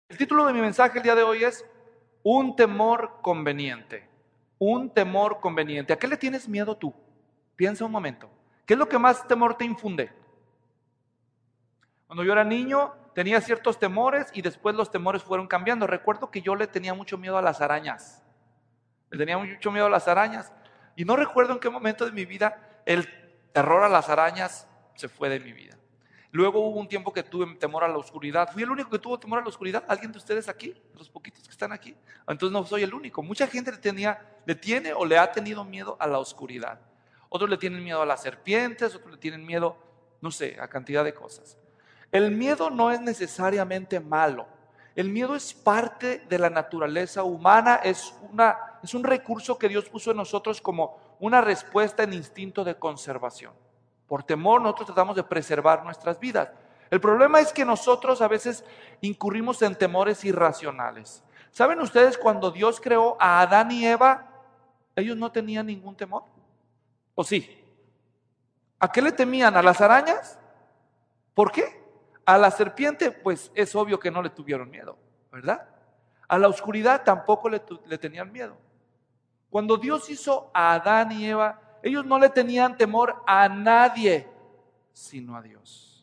El título de mi mensaje el día de hoy es Un temor conveniente. Un temor conveniente. ¿A qué le tienes miedo tú? Piensa un momento. ¿Qué es lo que más temor te infunde? Cuando yo era niño tenía ciertos temores y después los temores fueron cambiando. Recuerdo que yo le tenía mucho miedo a las arañas. Le tenía mucho miedo a las arañas. Y no recuerdo en qué momento de mi vida el terror a las arañas se fue de mi vida. Luego hubo un tiempo que tuve temor a la oscuridad. ¿Fui el único que tuvo temor a la oscuridad? ¿Alguien de ustedes aquí? Los poquitos que están aquí. Entonces no soy el único. Mucha gente le tiene o le ha tenido miedo a la oscuridad. Otros le tienen miedo a las serpientes, otros le tienen miedo, no sé, a cantidad de cosas. El miedo no es necesariamente malo. El miedo es parte de la naturaleza humana, es un recurso que Dios puso en nosotros como una respuesta en instinto de conservación. Por temor nosotros tratamos de preservar nuestras vidas. El problema es que nosotros a veces incurrimos en temores irracionales. ¿Saben ustedes cuando Dios creó a Adán y Eva, ellos no tenían ningún temor? ¿O sí? ¿A qué le temían? ¿A las arañas? ¿Por qué? A la serpiente, pues es obvio que no le tuvieron miedo, ¿verdad? A la oscuridad tampoco le tenían miedo. Cuando Dios hizo a Adán y Eva, ellos no le tenían temor a nadie, sino a Dios.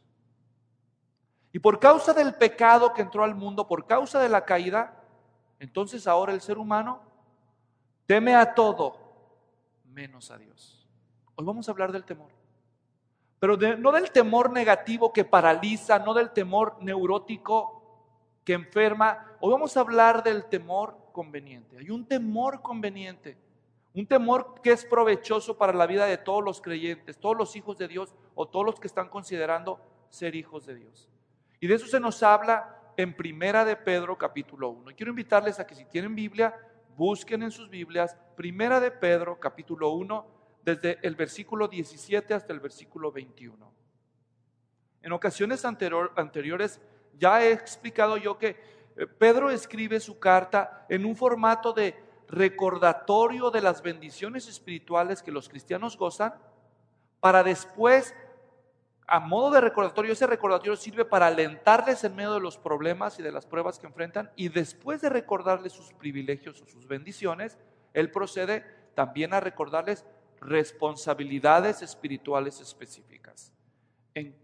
Y por causa del pecado que entró al mundo, por causa de la caída, entonces ahora el ser humano teme a todo, menos a Dios. Hoy vamos a hablar del temor. Pero no del temor negativo que paraliza, no del temor neurótico que enferma. Hoy vamos a hablar del temor conveniente. Hay un temor conveniente, un temor que es provechoso para la vida de todos los creyentes, todos los hijos de Dios o todos los que están considerando ser hijos de Dios. Y de eso se nos habla en Primera de Pedro capítulo 1. Y quiero invitarles a que si tienen Biblia, busquen en sus Biblias Primera de Pedro capítulo 1, desde el versículo 17 hasta el versículo 21. En ocasiones anteriores ya he explicado yo que Pedro escribe su carta en un formato de recordatorio de las bendiciones espirituales que los cristianos gozan, para después, a modo de recordatorio, ese recordatorio sirve para alentarles en medio de los problemas y de las pruebas que enfrentan, y después de recordarles sus privilegios o sus bendiciones, él procede también a recordarles responsabilidades espirituales específicas. En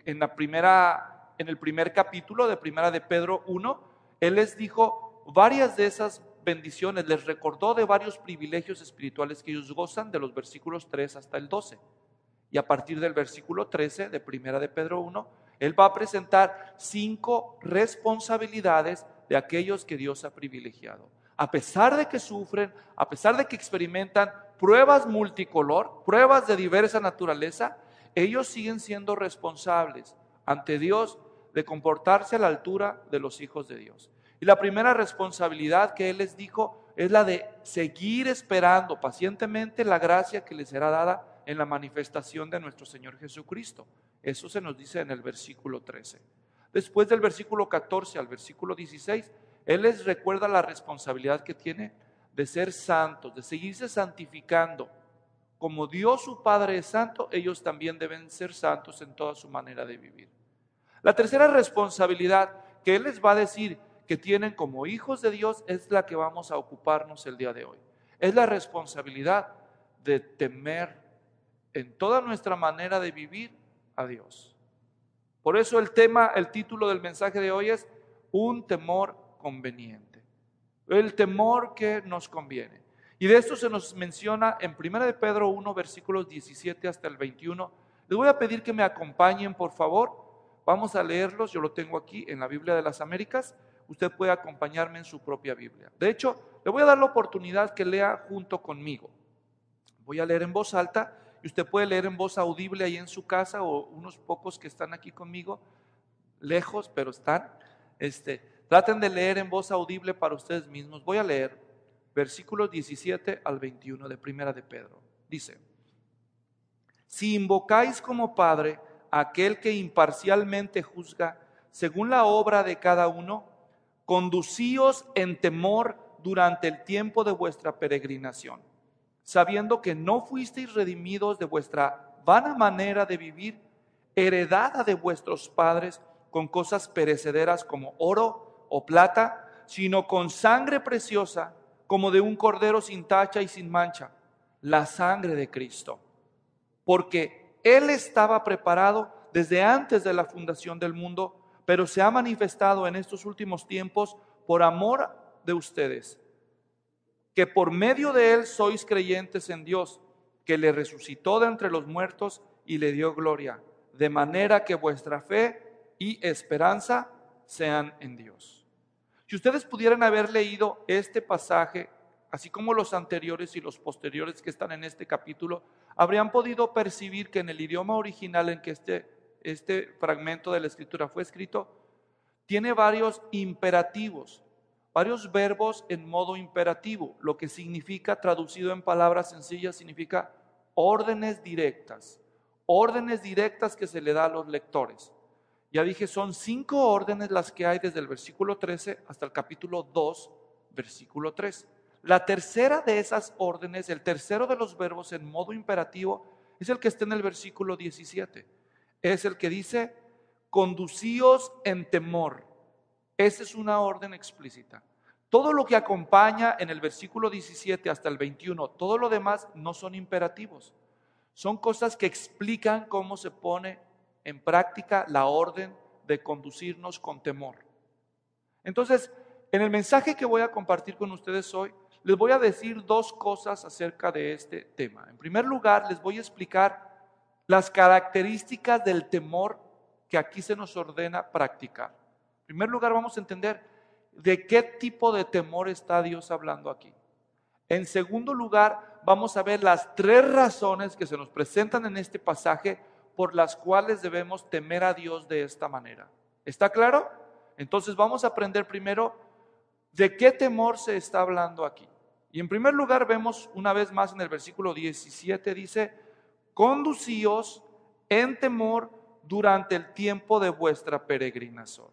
el primer capítulo de Primera de Pedro 1, él les dijo varias de esas bendiciones, les recordó de varios privilegios espirituales que ellos gozan, de los versículos 3 hasta el 12. Y a partir del versículo 13 de Primera de Pedro 1, él va a presentar 5 responsabilidades de aquellos que Dios ha privilegiado. A pesar de que sufren, a pesar de que experimentan pruebas multicolor, pruebas de diversa naturaleza, ellos siguen siendo responsables ante Dios de comportarse a la altura de los hijos de Dios. Y la primera responsabilidad que Él les dijo es la de seguir esperando pacientemente la gracia que les será dada en la manifestación de nuestro Señor Jesucristo. Eso se nos dice en el versículo 13. Después del versículo 14 al versículo 16, Él les recuerda la responsabilidad que tiene de ser santos, de seguirse santificando. Como Dios su Padre es santo, ellos también deben ser santos en toda su manera de vivir. La tercera responsabilidad que Él les va a decir que tienen como hijos de Dios es la que vamos a ocuparnos el día de hoy. Es la responsabilidad de temer en toda nuestra manera de vivir a Dios. Por eso el título del mensaje de hoy es un temor conveniente. El temor que nos conviene. Y de esto se nos menciona en 1 de Pedro 1, versículos 17 hasta el 21. Les voy a pedir que me acompañen, por favor. Vamos a leerlos, yo lo tengo aquí en la Biblia de las Américas. Usted puede acompañarme en su propia Biblia. De hecho, le voy a dar la oportunidad que lea junto conmigo. Voy a leer en voz alta y usted puede leer en voz audible ahí en su casa, o unos pocos que están aquí conmigo, lejos, pero están. Traten de leer en voz audible para ustedes mismos. Voy a leer versículos 17 al 21 de Primera de Pedro. Dice: si invocáis como Padre a aquel que imparcialmente juzga según la obra de cada uno, conducíos en temor durante el tiempo de vuestra peregrinación, sabiendo que no fuisteis redimidos de vuestra vana manera de vivir, heredada de vuestros padres, con cosas perecederas como oro o plata, sino con sangre preciosa, como de un cordero sin tacha y sin mancha, la sangre de Cristo. Porque Él estaba preparado desde antes de la fundación del mundo, pero se ha manifestado en estos últimos tiempos por amor de ustedes, que por medio de Él sois creyentes en Dios, que le resucitó de entre los muertos y le dio gloria, de manera que vuestra fe y esperanza sean en Dios. Si ustedes pudieran haber leído este pasaje, así como los anteriores y los posteriores que están en este capítulo, habrían podido percibir que en el idioma original en que este fragmento de la Escritura fue escrito, tiene varios imperativos, varios verbos en modo imperativo, lo que significa, traducido en palabras sencillas, significa órdenes directas que se le da a los lectores. Ya dije, son 5 órdenes las que hay desde el versículo 13 hasta el capítulo 2, versículo 3. La tercera de esas órdenes, el tercero de los verbos en modo imperativo, es el que está en el versículo 17. Es el que dice, conducíos en temor. Esa es una orden explícita. Todo lo que acompaña en el versículo 17 hasta el 21, todo lo demás no son imperativos. Son cosas que explican cómo se pone en práctica la orden de conducirnos con temor. Entonces, en el mensaje que voy a compartir con ustedes hoy, les voy a decir 2 cosas acerca de este tema. En primer lugar, les voy a explicar las características del temor que aquí se nos ordena practicar. En primer lugar, vamos a entender de qué tipo de temor está Dios hablando aquí. En segundo lugar, vamos a ver las 3 razones que se nos presentan en este pasaje por las cuales debemos temer a Dios de esta manera. ¿Está claro? Entonces vamos a aprender primero de qué temor se está hablando aquí. Y en primer lugar vemos una vez más en el versículo 17, dice, conducíos en temor durante el tiempo de vuestra peregrinación.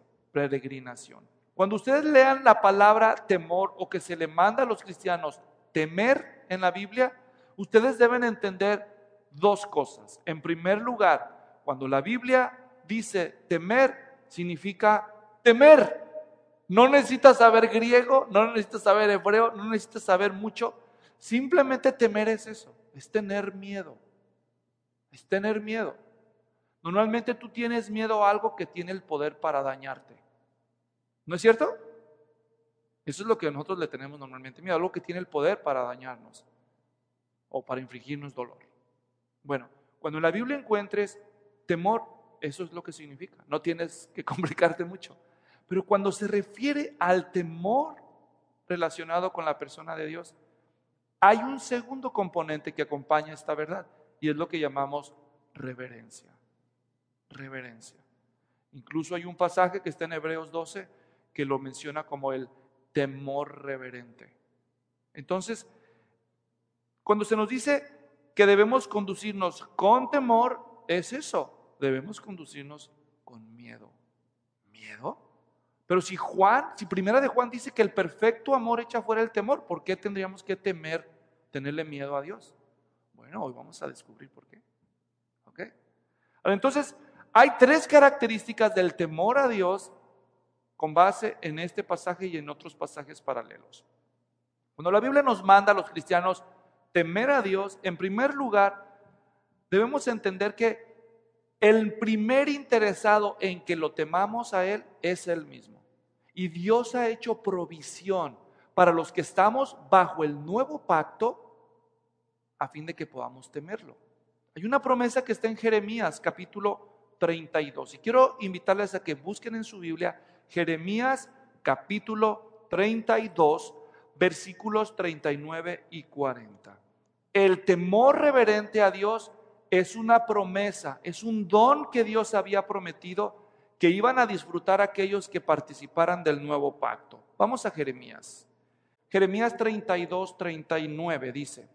Cuando ustedes lean la palabra temor o que se le manda a los cristianos temer en la Biblia, ustedes deben entender 2 cosas. En primer lugar, cuando la Biblia dice temer, significa temer. No necesitas saber griego, no necesitas saber hebreo, no necesitas saber mucho. Simplemente temer es eso, es tener miedo. Es tener miedo. Normalmente tú tienes miedo a algo que tiene el poder para dañarte. ¿No es cierto? Eso es lo que nosotros le tenemos normalmente miedo, algo que tiene el poder para dañarnos o para infligirnos dolor. Bueno, cuando en la Biblia encuentres temor, eso es lo que significa. No tienes que complicarte mucho. Pero cuando se refiere al temor relacionado con la persona de Dios, hay un segundo componente que acompaña esta verdad y es lo que llamamos reverencia. Reverencia. Incluso hay un pasaje que está en Hebreos 12 que lo menciona como el temor reverente. Entonces, cuando se nos dice que debemos conducirnos con temor, es eso, debemos conducirnos con miedo. ¿Miedo? Pero si primera de Juan dice que el perfecto amor echa fuera el temor, ¿por qué tendríamos que temer, tenerle miedo a Dios? Bueno, hoy vamos a descubrir por qué. ¿Ok? Entonces, hay 3 características del temor a Dios con base en este pasaje y en otros pasajes paralelos. Cuando la Biblia nos manda a los cristianos temer a Dios, en primer lugar, debemos entender que el primer interesado en que lo temamos a Él es Él mismo. Y Dios ha hecho provisión para los que estamos bajo el nuevo pacto a fin de que podamos temerlo. Hay una promesa que está en Jeremías capítulo 32. Y quiero invitarles a que busquen en su Biblia Jeremías capítulo 32, versículos 39 y 40. El temor reverente a Dios es una promesa, es un don que Dios había prometido que iban a disfrutar aquellos que participaran del nuevo pacto. Vamos a Jeremías. Jeremías 32, 39 dice,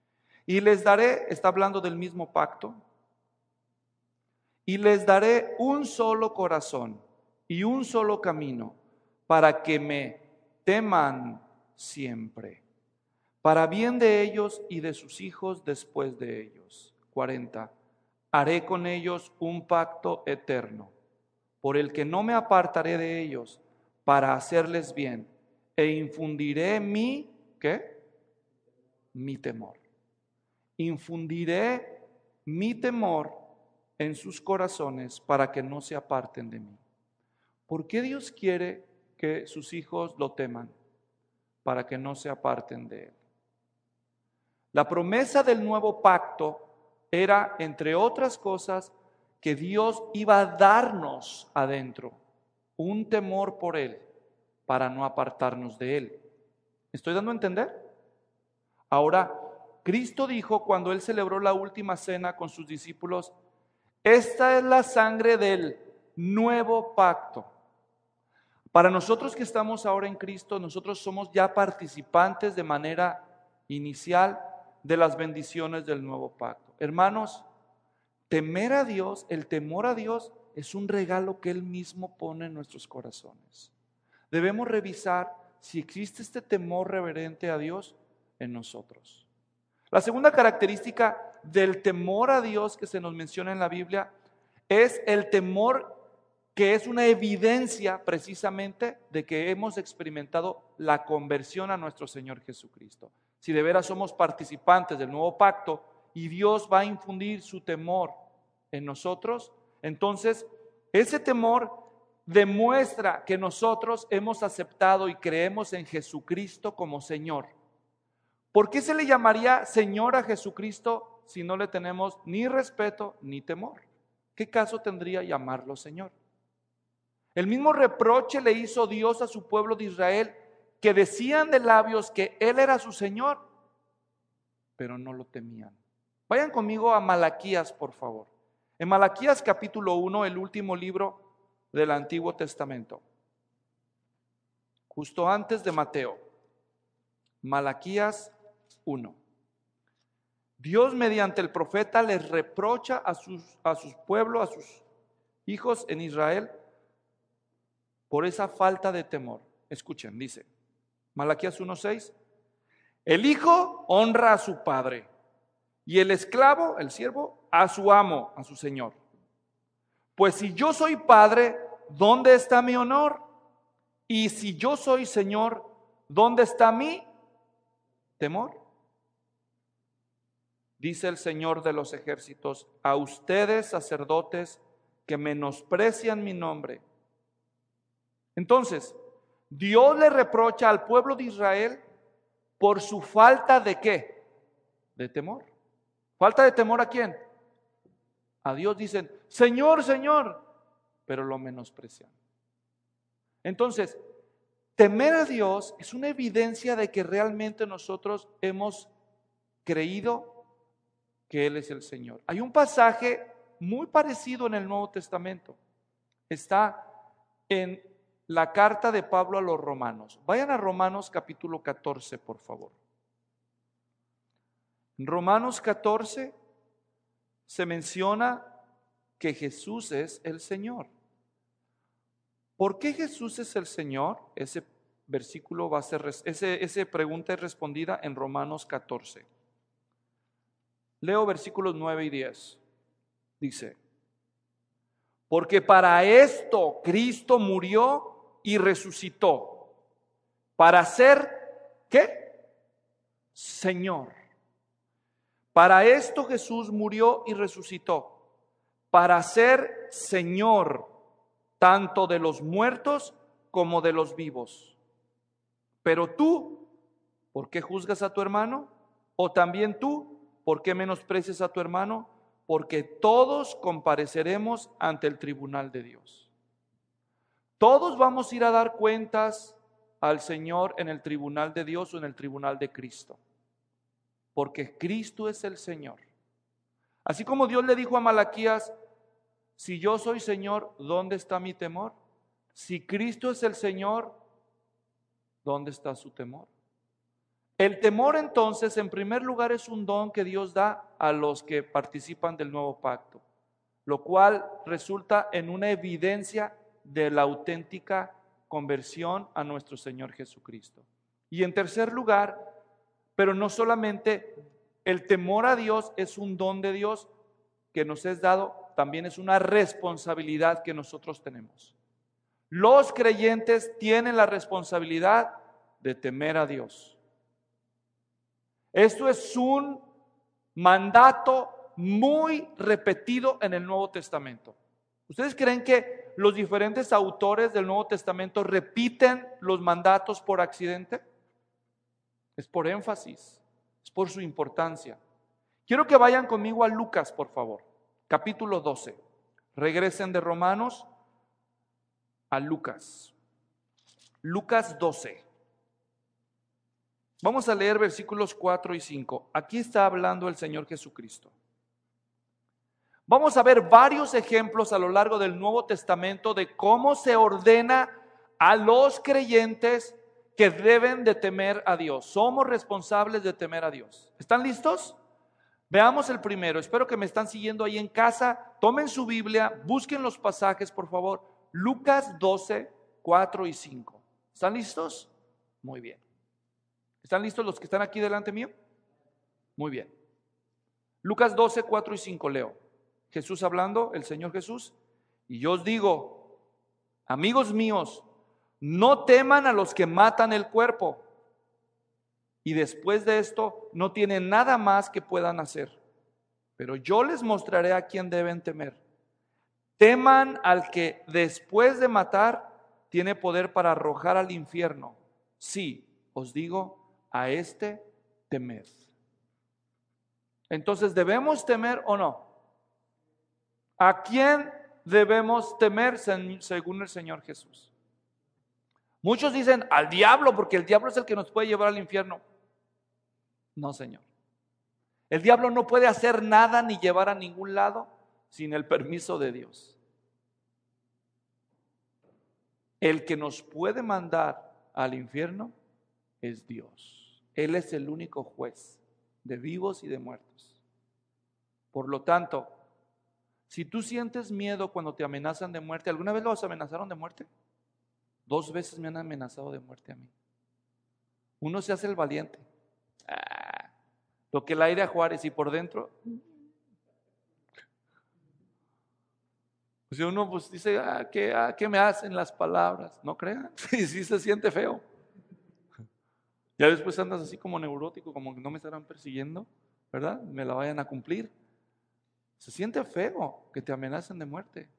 y les daré, está hablando del mismo pacto, y les daré un solo corazón y un solo camino para que me teman siempre, para bien de ellos y de sus hijos después de ellos. 40. Haré con ellos un pacto eterno, por el que no me apartaré de ellos, para hacerles bien e infundiré ¿qué? Mi temor. Infundiré mi temor en sus corazones para que no se aparten de mí. ¿Por qué Dios quiere que sus hijos lo teman? Para que no se aparten de él. La promesa del nuevo pacto era, entre otras cosas, que Dios iba a darnos adentro un temor por él para no apartarnos de él. ¿Me estoy dando a entender? Ahora, Cristo dijo cuando él celebró la última cena con sus discípulos: esta es la sangre del nuevo pacto. Para nosotros que estamos ahora en Cristo, nosotros somos ya participantes de manera inicial de las bendiciones del nuevo pacto. Hermanos, temer a Dios, el temor a Dios, es un regalo que Él mismo pone en nuestros corazones. Debemos revisar si existe este temor reverente a Dios en nosotros. La segunda característica del temor a Dios que se nos menciona en la Biblia es el temor que es una evidencia precisamente de que hemos experimentado la conversión a nuestro Señor Jesucristo. Si de veras somos participantes del nuevo pacto y Dios va a infundir su temor en nosotros, entonces ese temor demuestra que nosotros hemos aceptado y creemos en Jesucristo como Señor. ¿Por qué se le llamaría Señor a Jesucristo si no le tenemos ni respeto ni temor? ¿Qué caso tendría llamarlo Señor? El mismo reproche le hizo Dios a su pueblo de Israel, que decían de labios que Él era su Señor, pero no lo temían. Vayan conmigo a Malaquías, por favor. En Malaquías capítulo 1, el último libro del Antiguo Testamento, justo antes de Mateo. Malaquías 1. Dios mediante el profeta les reprocha a sus pueblos, a sus hijos en Israel, por esa falta de temor. Escuchen, dice Malaquías 1:6: el hijo honra a su padre y el esclavo, el siervo, a su amo, a su señor. Pues si yo soy padre, ¿dónde está mi honor? Y si yo soy señor, ¿dónde está mi temor? Dice el Señor de los ejércitos: a ustedes, sacerdotes, que menosprecian mi nombre. Entonces, Dios le reprocha al pueblo de Israel por su falta de ¿qué? De temor. ¿Falta de temor a quién? A Dios. Dicen, Señor, Señor, pero lo menosprecian. Entonces, temer a Dios es una evidencia de que realmente nosotros hemos creído que Él es el Señor. Hay un pasaje muy parecido en el Nuevo Testamento. Está en la carta de Pablo a los romanos. Vayan a Romanos capítulo 14, por favor. En Romanos 14 se menciona que Jesús es el Señor. ¿Por qué Jesús es el Señor? Ese versículo va a ser, esa pregunta es respondida en Romanos 14. Leo versículos 9 y 10. Dice: porque para esto Cristo murió y resucitó, para ser, ¿qué? Señor. Para esto Jesús murió y resucitó, para ser Señor, tanto de los muertos como de los vivos. Pero tú, ¿por qué juzgas a tu hermano? O también tú, ¿por qué menosprecias a tu hermano? Porque todos compareceremos ante el tribunal de Dios. Todos vamos a ir a dar cuentas al Señor en el tribunal de Dios o en el tribunal de Cristo. Porque Cristo es el Señor. Así como Dios le dijo a Malaquías: si yo soy Señor, ¿dónde está mi temor? Si Cristo es el Señor, ¿dónde está su temor? El temor, entonces, en primer lugar, es un don que Dios da a los que participan del nuevo pacto, lo cual resulta en una evidencia de la auténtica conversión a nuestro Señor Jesucristo. Y en tercer lugar, pero no solamente el temor a Dios es un don de Dios que nos es dado, también es una responsabilidad que nosotros tenemos. Los creyentes tienen la responsabilidad de temer a Dios. Esto es un mandato muy repetido en el Nuevo Testamento. ¿Ustedes creen que los diferentes autores del Nuevo Testamento repiten los mandatos por accidente? Es por énfasis, es por su importancia. Quiero que vayan conmigo a Lucas, por favor, capítulo 12. Regresen de Romanos a Lucas. Lucas 12. Vamos a leer versículos 4 y 5. Aquí está hablando el Señor Jesucristo. Vamos a ver varios ejemplos a lo largo del Nuevo Testamento de cómo se ordena a los creyentes que deben de temer a Dios. Somos responsables de temer a Dios. ¿Están listos? Veamos el primero. Espero que me están siguiendo ahí en casa. Tomen su Biblia, busquen los pasajes, por favor. Lucas 12, 4 y 5. ¿Están listos? Muy bien. ¿Están listos los que están aquí delante mío? Muy bien. Lucas 12, 4 y 5 leo. Jesús hablando, el Señor Jesús. Y yo os digo, amigos míos, no teman a los que matan el cuerpo, y después de esto no tienen nada más que puedan hacer. Pero yo les mostraré a quién deben temer. Teman al que después de matar tiene poder para arrojar al infierno. Sí, os digo, a este temed. Entonces, ¿debemos temer o no? ¿A quién debemos temer según el Señor Jesús? Muchos dicen al diablo, porque el diablo es el que nos puede llevar al infierno. No, Señor. El diablo no puede hacer nada ni llevar a ningún lado sin el permiso de Dios. El que nos puede mandar al infierno es Dios. Él es el único juez de vivos y de muertos. Por lo tanto, si tú sientes miedo cuando te amenazan de muerte, ¿alguna vez los amenazaron de muerte? 2 veces me han amenazado de muerte a mí. Uno se hace el valiente. Lo que el aire a Juárez y por dentro. Pues uno pues dice, ¿qué me hacen las palabras? No crean, sí se siente feo. Ya después andas así como neurótico, como que no me estarán persiguiendo, ¿verdad? Me la vayan a cumplir. Se siente feo que te amenacen de muerte.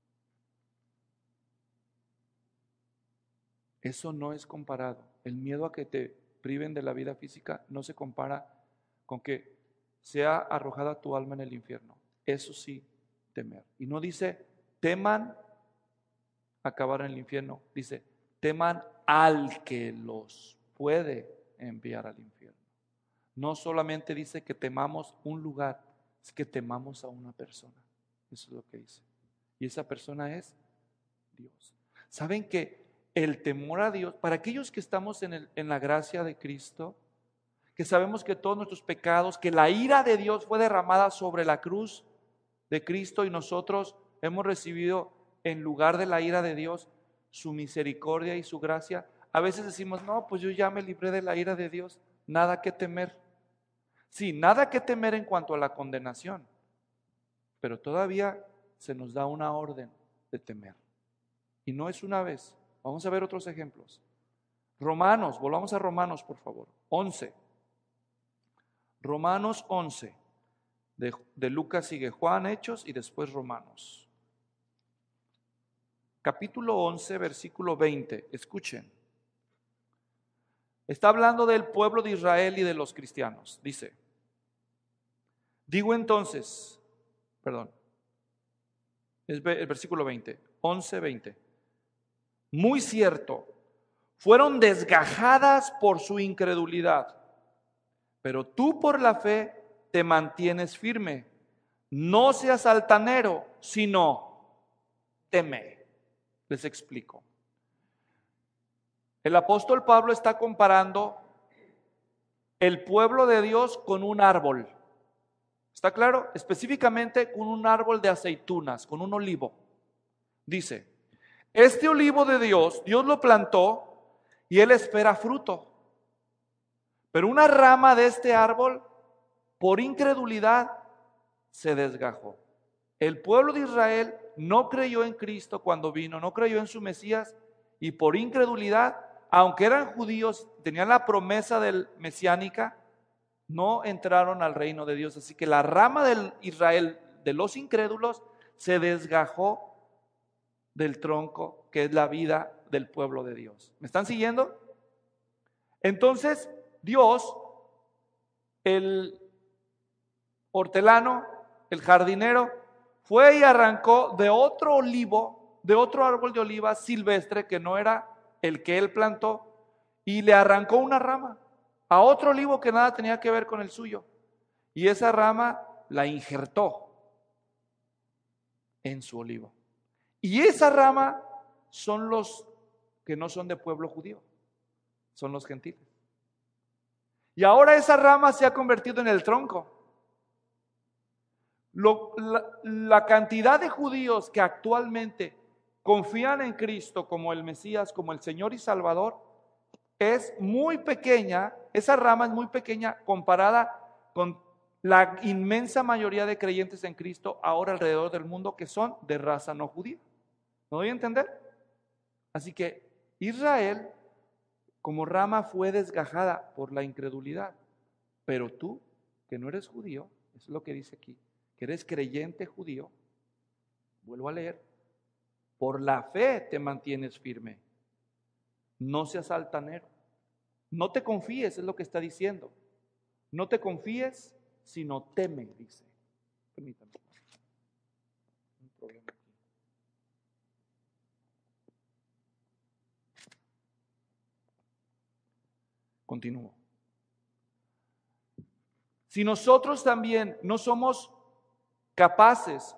Eso no es comparado. El miedo a que te priven de la vida física no se compara con que sea arrojada tu alma en el infierno. Eso sí, temer. Y no dice, teman acabar en el infierno. Dice, teman al que los puede enviar al infierno. No solamente dice que temamos un lugar, es que temamos a una persona. Eso es lo que dice. Y esa persona es Dios. ¿Saben que el temor a Dios, para aquellos que estamos en la gracia de Cristo, que sabemos que todos nuestros pecados, que la ira de Dios fue derramada sobre la cruz de Cristo y nosotros hemos recibido en lugar de la ira de Dios su misericordia y su gracia, a veces decimos, no, pues yo ya me libré de la ira de Dios, nada que temer. Sí, nada que temer en cuanto a la condenación, pero todavía se nos da una orden de temer. Y no es una vez. Vamos a ver otros ejemplos. Romanos, volvamos a Romanos, por favor. 11. Romanos 11. De Lucas sigue Juan, Hechos y después Romanos. Capítulo 11, versículo 20. Escuchen. Está hablando del pueblo de Israel y de los cristianos. Dice, digo entonces, es el versículo 20, 11, 20. Muy cierto, fueron desgajadas por su incredulidad, pero tú por la fe te mantienes firme. No seas altanero, sino teme. Les explico. El apóstol Pablo está comparando el pueblo de Dios con un árbol. ¿Está claro? Específicamente con un árbol de aceitunas, con un olivo. Dice, este olivo de Dios, Dios lo plantó y Él espera fruto. Pero una rama de este árbol, por incredulidad, se desgajó. El pueblo de Israel no creyó en Cristo cuando vino, no creyó en su Mesías y por incredulidad aunque eran judíos, tenían la promesa del mesiánica, no entraron al reino de Dios. Así que la rama del Israel, de los incrédulos, se desgajó del tronco que es la vida del pueblo de Dios. ¿Me están siguiendo? Entonces, Dios, el hortelano, el jardinero, fue y arrancó de otro olivo, de otro árbol de oliva silvestre que no era el que él plantó, y le arrancó una rama a otro olivo que nada tenía que ver con el suyo. Y esa rama la injertó en su olivo. Y esa rama son los que no son de pueblo judío, son los gentiles. Y ahora esa rama se ha convertido en el tronco. La cantidad de judíos que actualmente confían en Cristo como el Mesías, como el Señor y Salvador, es muy pequeña. Esa rama es muy pequeña comparada con la inmensa mayoría de creyentes en Cristo ahora alrededor del mundo que son de raza no judía. ¿No doy a entender? Así que Israel como rama fue desgajada por la incredulidad. Pero tú, que no eres judío, eso es lo que dice aquí, que eres creyente judío, vuelvo a leer, por la fe te mantienes firme. No seas altanero. No te confíes, es lo que está diciendo. No te confíes, sino teme, dice. Permítame. Un problema aquí. Continúo. Si nosotros también no somos capaces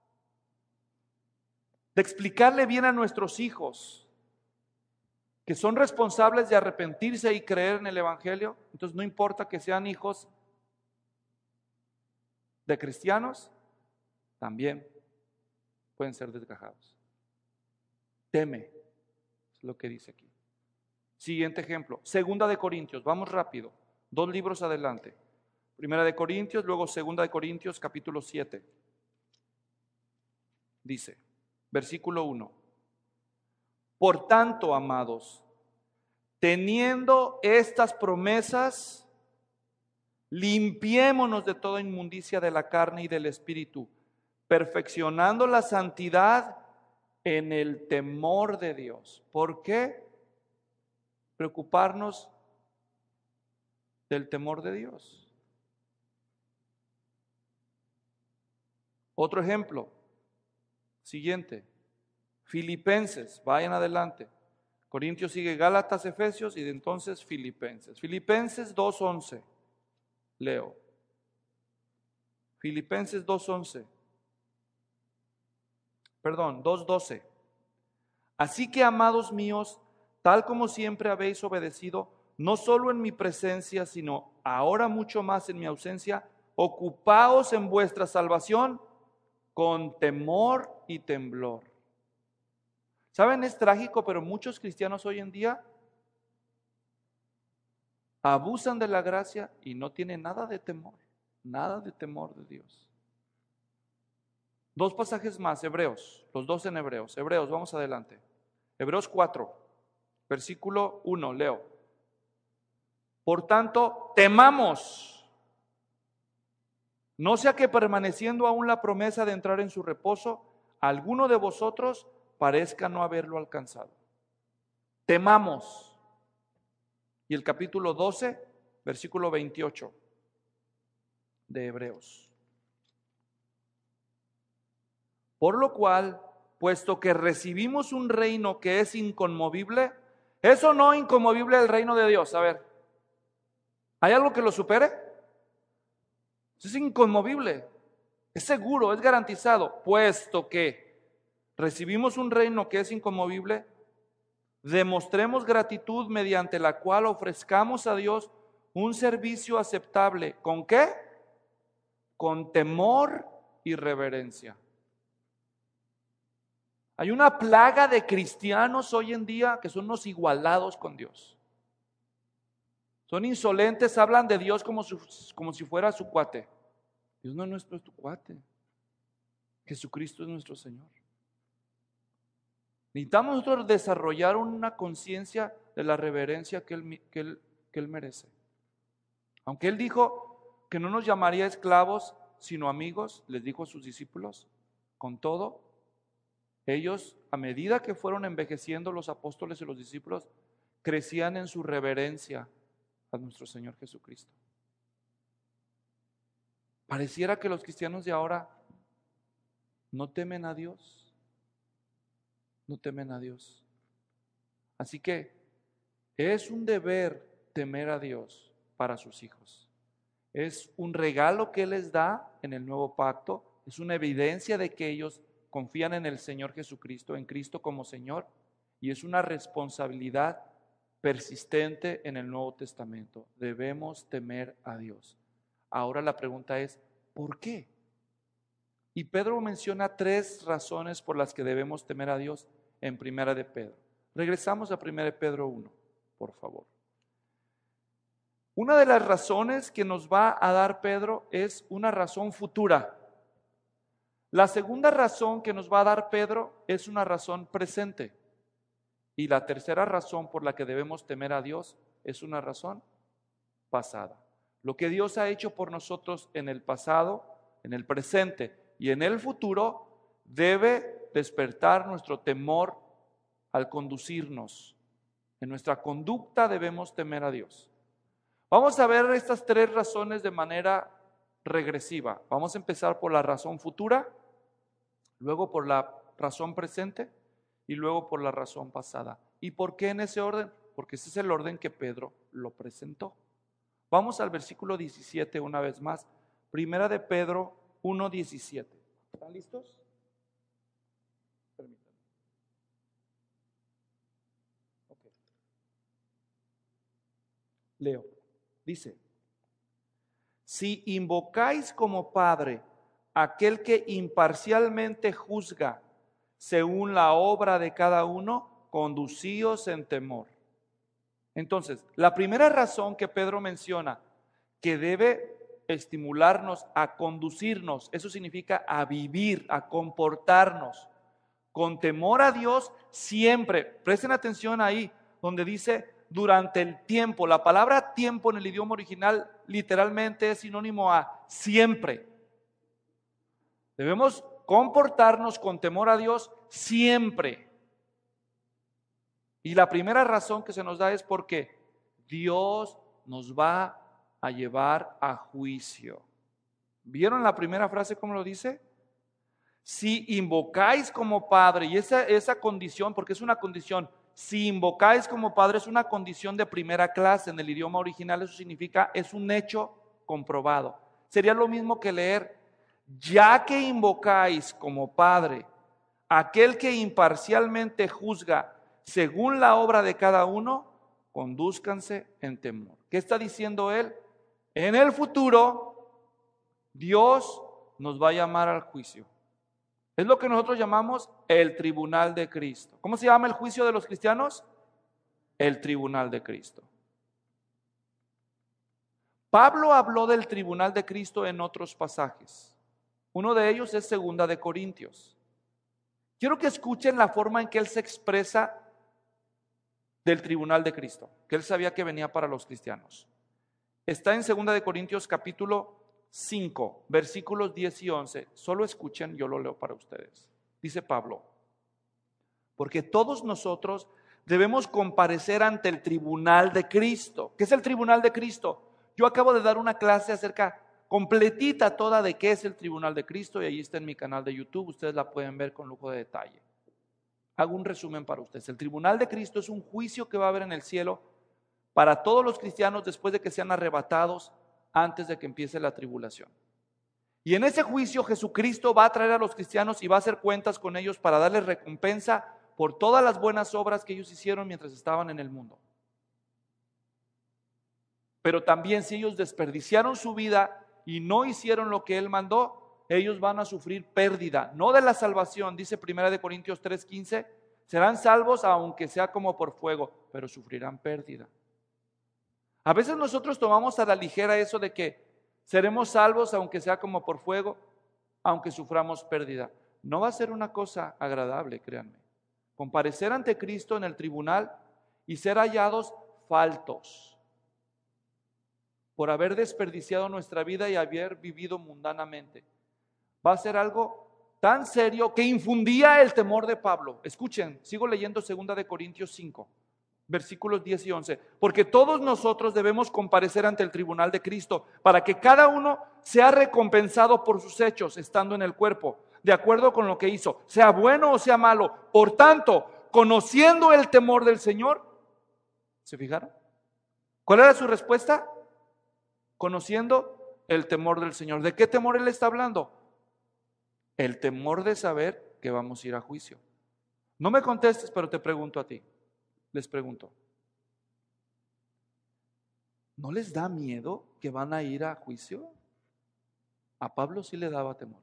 de explicarle bien a nuestros hijos que son responsables de arrepentirse y creer en el Evangelio, entonces no importa que sean hijos de cristianos, también pueden ser desgajados. Teme, es lo que dice aquí. Siguiente ejemplo, Segunda de Corintios, vamos rápido, 2 libros adelante. Primera de Corintios, luego Segunda de Corintios, capítulo 7. Dice, versículo 1. Por tanto, amados, teniendo estas promesas, limpiémonos de toda inmundicia de la carne y del espíritu, perfeccionando la santidad en el temor de Dios. ¿Por qué preocuparnos del temor de Dios? Otro ejemplo, siguiente, Filipenses, vayan adelante. Corintios sigue Gálatas, Efesios y de entonces Filipenses. Filipenses 2:11, leo. Filipenses 2:11. Perdón, 2:12. Así que, amados míos, tal como siempre habéis obedecido, no solo en mi presencia, sino ahora mucho más en mi ausencia, ocupaos en vuestra salvación con temor y temblor. ¿Saben? Es trágico, pero muchos cristianos hoy en día abusan de la gracia y no tienen nada de temor de Dios. 2 pasajes más, Hebreos, los 2 en Hebreos. Hebreos, vamos adelante. Hebreos 4, versículo 1, leo. Por tanto, temamos, no sea que permaneciendo aún la promesa de entrar en su reposo, alguno de vosotros parezca no haberlo alcanzado. Temamos. Y el capítulo 12, versículo 28 de Hebreos. Por lo cual, puesto que recibimos un reino que es inconmovible, ¿es o no inconmovible el reino de Dios? A ver, ¿hay algo que lo supere? Es inconmovible, es seguro, es garantizado. Puesto que recibimos un reino que es inconmovible, demostremos gratitud mediante la cual ofrezcamos a Dios un servicio aceptable. ¿Con qué? Con temor y reverencia. Hay una plaga de cristianos hoy en día que son unos igualados con Dios. Son insolentes, hablan de Dios como si fuera su cuate. Dios no es tu cuate. Jesucristo es nuestro Señor. Necesitamos nosotros desarrollar una conciencia de la reverencia que él merece. Aunque Él dijo que no nos llamaría esclavos, sino amigos, les dijo a sus discípulos, con todo, ellos, a medida que fueron envejeciendo los apóstoles y los discípulos, crecían en su reverencia a nuestro Señor Jesucristo. Pareciera que los cristianos de ahora no temen a Dios. No temen a Dios. Así que es un deber temer a Dios para sus hijos. Es un regalo que Él les da en el nuevo pacto. Es una evidencia de que ellos confían en el Señor Jesucristo, en Cristo como Señor. Y es una responsabilidad persistente en el Nuevo Testamento. Debemos temer a Dios. Ahora la pregunta es, ¿por qué? Y Pedro menciona 3 razones por las que debemos temer a Dios en Primera de Pedro. Regresamos a Primera de Pedro 1, por favor. Una de las razones que nos va a dar Pedro es una razón futura. La segunda razón que nos va a dar Pedro es una razón presente. Y la tercera razón por la que debemos temer a Dios es una razón pasada. Lo que Dios ha hecho por nosotros en el pasado, en el presente y en el futuro debe despertar nuestro temor al conducirnos. En nuestra conducta debemos temer a Dios. Vamos a ver estas 3 razones de manera regresiva. Vamos a empezar por la razón futura, luego por la razón presente y luego por la razón pasada. ¿Y por qué en ese orden? Porque ese es el orden que Pedro lo presentó. Vamos al versículo 17 una vez más. Primera de Pedro 1:17. ¿Están listos? Permítanme. Okay. Leo. Dice, si invocáis como Padre aquel que imparcialmente juzga según la obra de cada uno, conducíos en temor. Entonces, la primera razón que Pedro menciona que debe estimularnos a conducirnos, eso significa a vivir, a comportarnos con temor a Dios siempre. Presten atención ahí, donde dice durante el tiempo. La palabra tiempo en el idioma original literalmente es sinónimo a siempre. Debemos comportarnos con temor a Dios siempre. Y la primera razón que se nos da es porque Dios nos va a llevar a juicio. ¿Vieron la primera frase cómo lo dice? Si invocáis como Padre, y esa condición, porque es una condición, si invocáis como Padre es una condición de primera clase en el idioma original, eso significa, es un hecho comprobado. Sería lo mismo que leer, ya que invocáis como Padre, aquel que imparcialmente juzga según la obra de cada uno, condúzcanse en temor. ¿Qué está diciendo él? En el futuro, Dios nos va a llamar al juicio. Es lo que nosotros llamamos el tribunal de Cristo. ¿Cómo se llama el juicio de los cristianos? El tribunal de Cristo. Pablo habló del tribunal de Cristo en otros pasajes. Uno de ellos es 2 de Corintios. Quiero que escuchen la forma en que él se expresa del tribunal de Cristo, que él sabía que venía para los cristianos. Está en 2 de Corintios capítulo 5, versículos 10 y 11. Solo escuchen, yo lo leo para ustedes. Dice Pablo, porque todos nosotros debemos comparecer ante el tribunal de Cristo. ¿Qué es el tribunal de Cristo? Yo acabo de dar una clase acerca completita toda de qué es el tribunal de Cristo y ahí está en mi canal de YouTube, ustedes la pueden ver con lujo de detalle. Hago un resumen para ustedes. El tribunal de Cristo es un juicio que va a haber en el cielo para todos los cristianos después de que sean arrebatados antes de que empiece la tribulación. Y en ese juicio Jesucristo va a traer a los cristianos y va a hacer cuentas con ellos para darles recompensa por todas las buenas obras que ellos hicieron mientras estaban en el mundo. Pero también si ellos desperdiciaron su vida y no hicieron lo que Él mandó, ellos van a sufrir pérdida, no de la salvación, dice 1 Corintios 3:15, serán salvos aunque sea como por fuego, pero sufrirán pérdida. A veces nosotros tomamos a la ligera eso de que seremos salvos aunque sea como por fuego, aunque suframos pérdida. No va a ser una cosa agradable, créanme. Comparecer ante Cristo en el tribunal y ser hallados faltos por haber desperdiciado nuestra vida y haber vivido mundanamente. Va a ser algo tan serio que infundía el temor de Pablo. Escuchen, sigo leyendo 2 de Corintios 5, versículos 10 y 11. Porque todos nosotros debemos comparecer ante el tribunal de Cristo para que cada uno sea recompensado por sus hechos estando en el cuerpo, de acuerdo con lo que hizo, sea bueno o sea malo. Por tanto, conociendo el temor del Señor, ¿se fijaron? ¿Cuál era su respuesta? Conociendo el temor del Señor. ¿De qué temor él está hablando? El temor de saber que vamos a ir a juicio. No me contestes, pero te pregunto a ti. Les pregunto. ¿No les da miedo que van a ir a juicio? A Pablo sí le daba temor.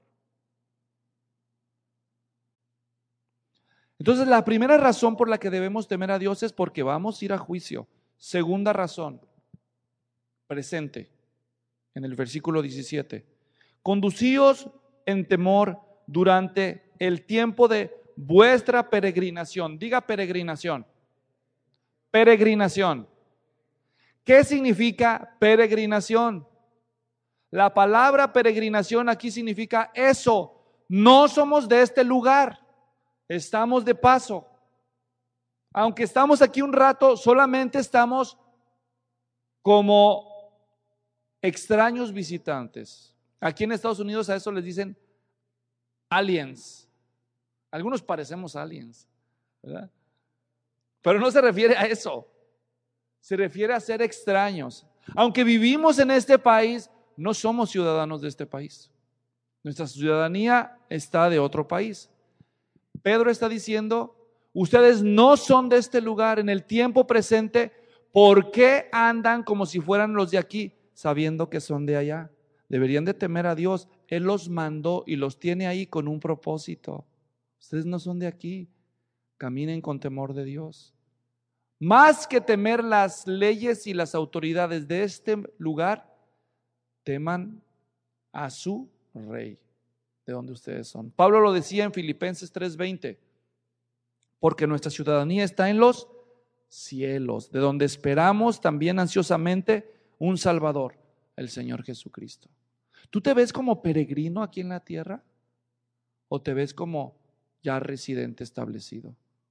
Entonces, la primera razón por la que debemos temer a Dios es porque vamos a ir a juicio. Segunda razón, presente, en el versículo 17. Conducíos en temor durante el tiempo de vuestra peregrinación. Diga peregrinación. Peregrinación. ¿Qué significa peregrinación? La palabra peregrinación aquí significa eso. No somos de este lugar, estamos de paso. Aunque estamos aquí un rato, solamente estamos como extraños visitantes. Aquí en Estados Unidos a eso les dicen aliens. Algunos parecemos aliens, ¿verdad? Pero no se refiere a eso. Se refiere a ser extraños. Aunque vivimos en este país, no somos ciudadanos de este país. Nuestra ciudadanía está de otro país. Pedro está diciendo, ustedes no son de este lugar en el tiempo presente. ¿Por qué andan como si fueran los de aquí, sabiendo que son de allá? Deberían de temer a Dios. Él los mandó y los tiene ahí con un propósito. Ustedes no son de aquí. Caminen con temor de Dios. Más que temer las leyes y las autoridades de este lugar, teman a su Rey, de donde ustedes son. Pablo lo decía en Filipenses 3:20, porque nuestra ciudadanía está en los cielos, de donde esperamos también ansiosamente un Salvador, el Señor Jesucristo. ¿Tú te ves como peregrino aquí en la tierra? ¿O te ves como ya residente establecido?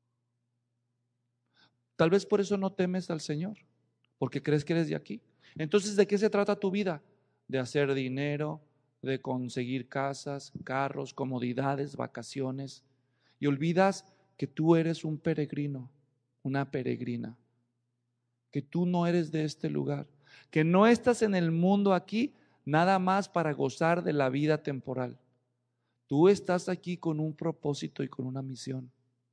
Tal vez por eso no temes al Señor, porque crees que eres de aquí. Entonces, ¿de qué se trata tu vida? De hacer dinero, de conseguir casas, carros, comodidades, vacaciones. Y olvidas que tú eres un peregrino, una peregrina, que tú no eres de este lugar, que no estás en el mundo aquí nada más para gozar de la vida temporal. Tú estás aquí con un propósito y con una misión.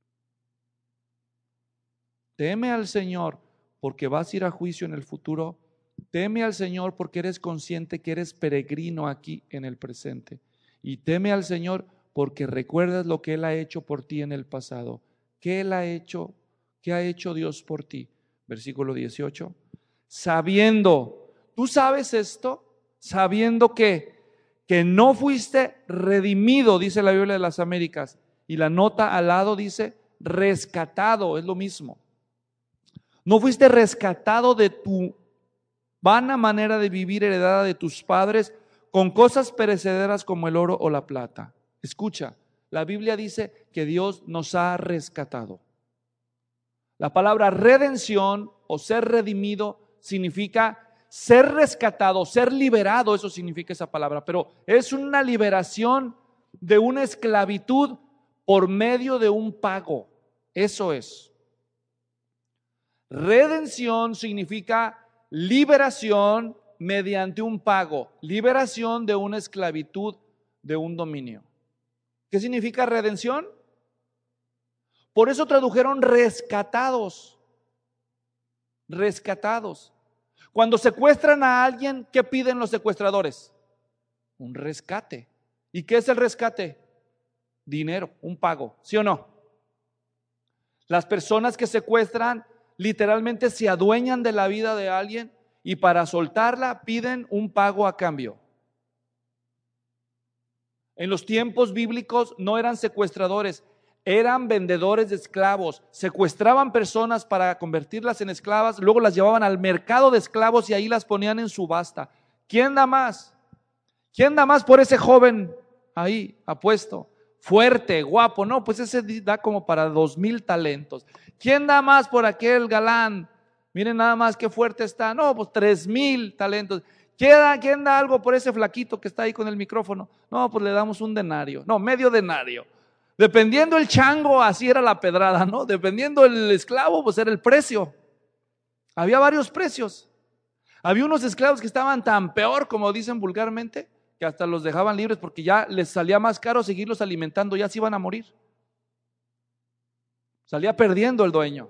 Teme al Señor porque vas a ir a juicio en el futuro. Teme al Señor porque eres consciente que eres peregrino aquí en el presente. Y teme al Señor porque recuerdas lo que Él ha hecho por ti en el pasado. ¿Qué Él ha hecho? ¿Qué ha hecho Dios por ti? Versículo 18. Sabiendo, ¿tú sabes esto? Sabiendo que no fuiste redimido, dice la Biblia de las Américas. Y la nota al lado dice rescatado, es lo mismo. No fuiste rescatado de tu vana manera de vivir heredada de tus padres con cosas perecederas como el oro o la plata. Escucha, la Biblia dice que Dios nos ha rescatado. La palabra redención o ser redimido significa ser rescatado, ser liberado, eso significa esa palabra, pero es una liberación de una esclavitud por medio de un pago. Eso es. Redención significa liberación mediante un pago, liberación de una esclavitud, de un dominio. ¿Qué significa redención? Por eso tradujeron rescatados. Rescatados. Cuando secuestran a alguien, ¿qué piden los secuestradores? Un rescate. ¿Y qué es el rescate? Dinero, un pago, ¿sí o no? Las personas que secuestran literalmente se adueñan de la vida de alguien y para soltarla piden un pago a cambio. En los tiempos bíblicos no eran secuestradores, eran vendedores de esclavos, secuestraban personas para convertirlas en esclavas, luego las llevaban al mercado de esclavos y ahí las ponían en subasta. ¿Quién da más? ¿Quién da más por ese joven ahí apuesto? Fuerte, guapo, no, pues ese da como para 2,000 talentos. ¿Quién da más por aquel galán? Miren nada más qué fuerte está. No, pues 3,000 talentos. ¿Quién da algo por ese flaquito que está ahí con el micrófono? No, pues le damos un denario. No, medio denario. Dependiendo el chango, así era la pedrada, ¿no? Dependiendo el esclavo, pues era el precio. Había varios precios. Había unos esclavos que estaban tan peor, como dicen vulgarmente, que hasta los dejaban libres porque ya les salía más caro seguirlos alimentando, ya se iban a morir. Salía perdiendo el dueño.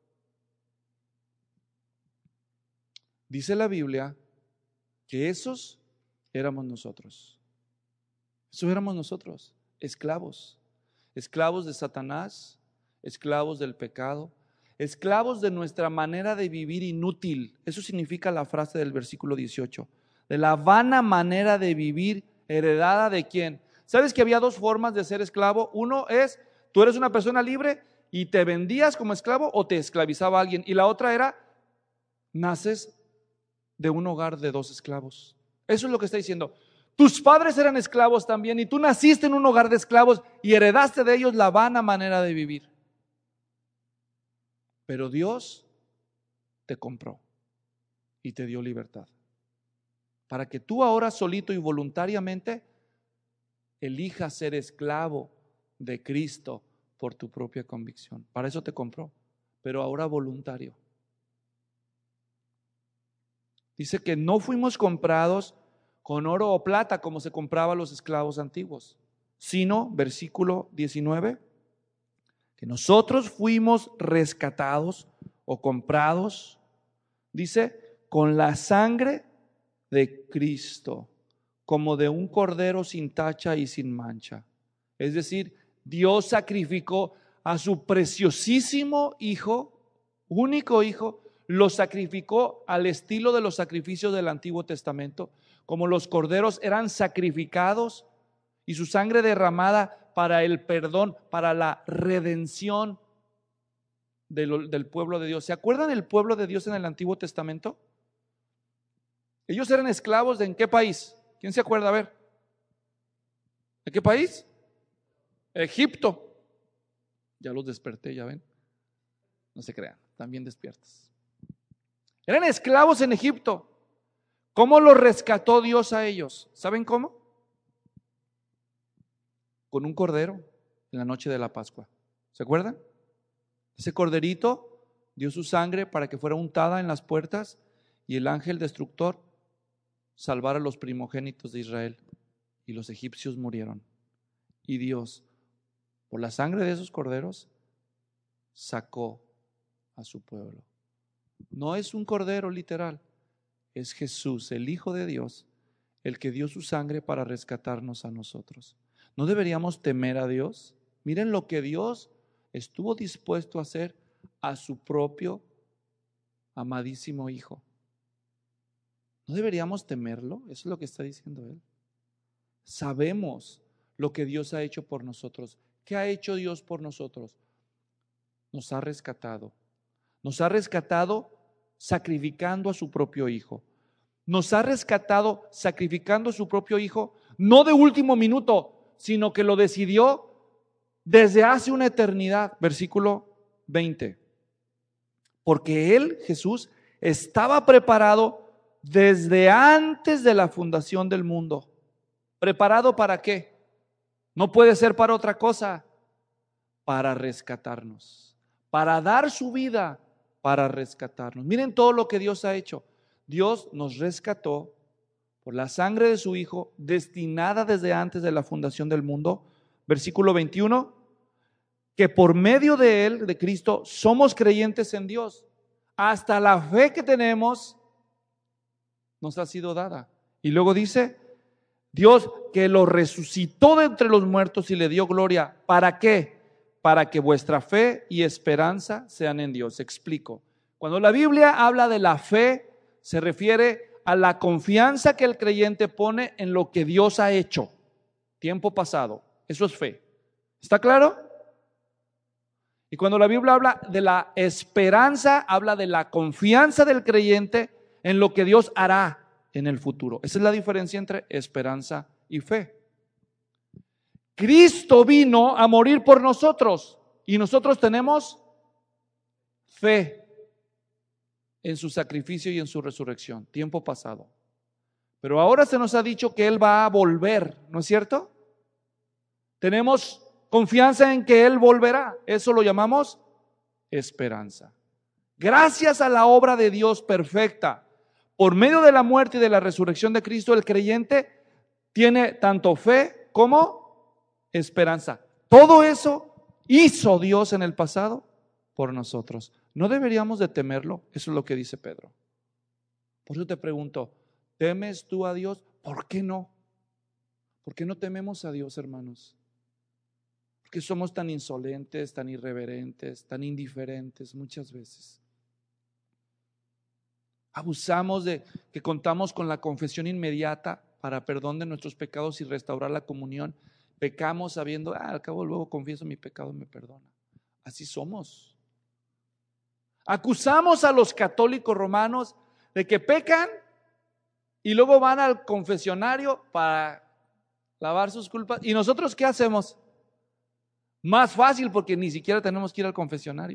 Dice la Biblia que esos éramos nosotros. Eso éramos nosotros, esclavos. Esclavos de Satanás, esclavos del pecado, esclavos de nuestra manera de vivir inútil. Eso significa la frase del versículo 18. De la vana manera de vivir heredada de quién. ¿Sabes que había dos formas de ser esclavo? Uno es, tú eres una persona libre y te vendías como esclavo o te esclavizaba a alguien. Y la otra era, naces de un hogar de dos esclavos. Eso es lo que está diciendo. Tus padres eran esclavos también y tú naciste en un hogar de esclavos y heredaste de ellos la vana manera de vivir. Pero Dios te compró y te dio libertad para que tú ahora solito y voluntariamente elijas ser esclavo de Cristo por tu propia convicción. Para eso te compró, pero ahora voluntario. Dice que no fuimos comprados con oro o plata como se compraba a los esclavos antiguos, sino, versículo 19, que nosotros fuimos rescatados o comprados, dice, con la sangre de Cristo, como de un cordero sin tacha y sin mancha. Es decir, Dios sacrificó a su preciosísimo Hijo, único Hijo, lo sacrificó al estilo de los sacrificios del Antiguo Testamento, como los corderos eran sacrificados y su sangre derramada para el perdón, para la redención del pueblo de Dios. ¿Se acuerdan del pueblo de Dios en el Antiguo Testamento? Ellos eran esclavos de ¿en qué país? ¿Quién se acuerda? A ver. ¿De qué país? Egipto. Ya los desperté, ya ven. No se crean, están bien despiertos. Eran esclavos en Egipto. ¿Cómo los rescató Dios a ellos? ¿Saben cómo? Con un cordero en la noche de la Pascua. ¿Se acuerdan? Ese corderito dio su sangre para que fuera untada en las puertas y el ángel destructor salvara a los primogénitos de Israel. Y los egipcios murieron. Y Dios, por la sangre de esos corderos, sacó a su pueblo. No es un cordero literal, es Jesús, el Hijo de Dios, el que dio su sangre para rescatarnos a nosotros. ¿No deberíamos temer a Dios? Miren lo que Dios estuvo dispuesto a hacer a su propio amadísimo Hijo. ¿No deberíamos temerlo? Eso es lo que está diciendo Él. Sabemos lo que Dios ha hecho por nosotros. ¿Qué ha hecho Dios por nosotros? Nos ha rescatado. Nos ha rescatado sacrificando a su propio Hijo. Nos ha rescatado sacrificando a su propio Hijo, no de último minuto, sino que lo decidió desde hace una eternidad. Versículo 20. Porque Él, Jesús, estaba preparado desde antes de la fundación del mundo. ¿Preparado para qué? No puede ser para otra cosa. Para rescatarnos, para dar su vida, para rescatarnos. Miren todo lo que Dios ha hecho. Dios nos rescató por la sangre de su Hijo, destinada desde antes de la fundación del mundo. Versículo 21, que por medio de Él, de Cristo, somos creyentes en Dios. Hasta la fe que tenemos nos ha sido dada. Y luego dice, Dios que lo resucitó de entre los muertos y le dio gloria. ¿Para qué? Para que vuestra fe y esperanza sean en Dios. Explico. Cuando la Biblia habla de la fe, se refiere a la confianza que el creyente pone en lo que Dios ha hecho, tiempo pasado. Eso es fe. ¿Está claro? Y cuando la Biblia habla de la esperanza, habla de la confianza del creyente en lo que Dios hará en el futuro. Esa es la diferencia entre esperanza y fe. Cristo vino a morir por nosotros y nosotros tenemos fe en su sacrificio y en su resurrección, tiempo pasado. Pero ahora se nos ha dicho que Él va a volver, ¿no es cierto? Tenemos confianza en que Él volverá. Eso lo llamamos esperanza. Gracias a la obra de Dios perfecta, por medio de la muerte y de la resurrección de Cristo, el creyente tiene tanto fe como esperanza. Todo eso hizo Dios en el pasado por nosotros. No deberíamos de temerlo. Eso es lo que dice Pedro. Por eso te pregunto, ¿temes tú a Dios? ¿Por qué no? ¿Por qué no tememos a Dios, hermanos? Porque somos tan insolentes, tan irreverentes, tan indiferentes muchas veces. Abusamos de que contamos con la confesión inmediata para perdón de nuestros pecados y restaurar la comunión. Pecamos sabiendo, al cabo luego confieso mi pecado y me perdona. Así somos. Acusamos a los católicos romanos de que pecan y luego van al confesionario para lavar sus culpas. ¿Y nosotros qué hacemos? Más fácil, porque ni siquiera tenemos que ir al confesionario.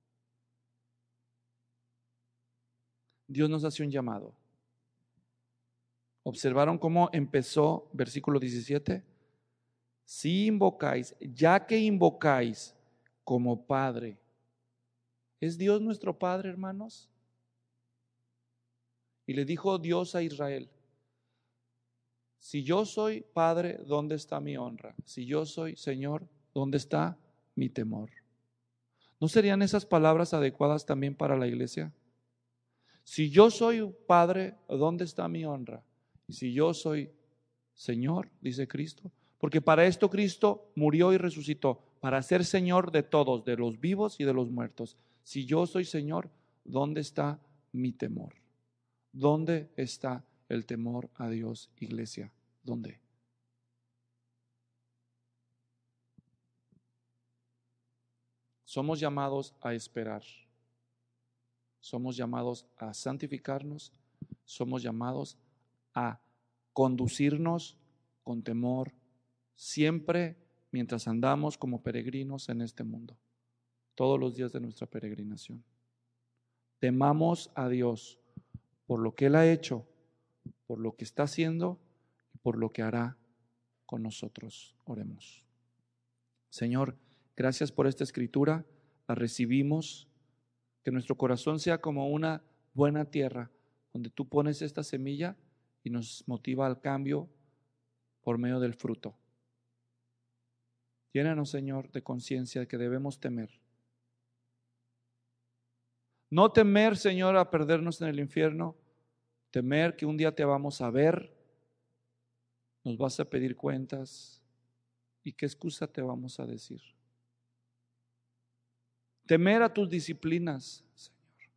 Dios nos hace un llamado. ¿Observaron cómo empezó versículo 17? Si invocáis, ya que invocáis como Padre. ¿Es Dios nuestro Padre, hermanos? Y le dijo Dios a Israel: si yo soy Padre, ¿dónde está mi honra? Si yo soy Señor, ¿dónde está mi temor? ¿No serían esas palabras adecuadas también para la iglesia? Si yo soy Padre, ¿dónde está mi honra? Y si yo soy Señor, dice Cristo, porque para esto Cristo murió y resucitó, para ser Señor de todos, de los vivos y de los muertos. Si yo soy Señor, ¿dónde está mi temor? ¿Dónde está el temor a Dios, iglesia? ¿Dónde? Somos llamados a esperar. Somos llamados a santificarnos. Somos llamados a conducirnos con temor siempre mientras andamos como peregrinos en este mundo, todos los días de nuestra peregrinación. Temamos a Dios por lo que Él ha hecho, por lo que está haciendo y por lo que hará con nosotros. Oremos. Señor, gracias por esta escritura, la recibimos, que nuestro corazón sea como una buena tierra donde tú pones esta semilla y nos motiva al cambio por medio del fruto. Llénanos, Señor, de conciencia de que debemos temer. No temer, Señor, a perdernos en el infierno, temer que un día te vamos a ver, nos vas a pedir cuentas y qué excusa te vamos a decir. Temer a tus disciplinas, Señor.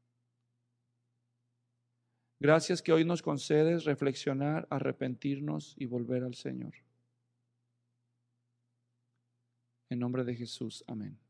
Gracias que hoy nos concedes reflexionar, arrepentirnos y volver al Señor. En nombre de Jesús, amén.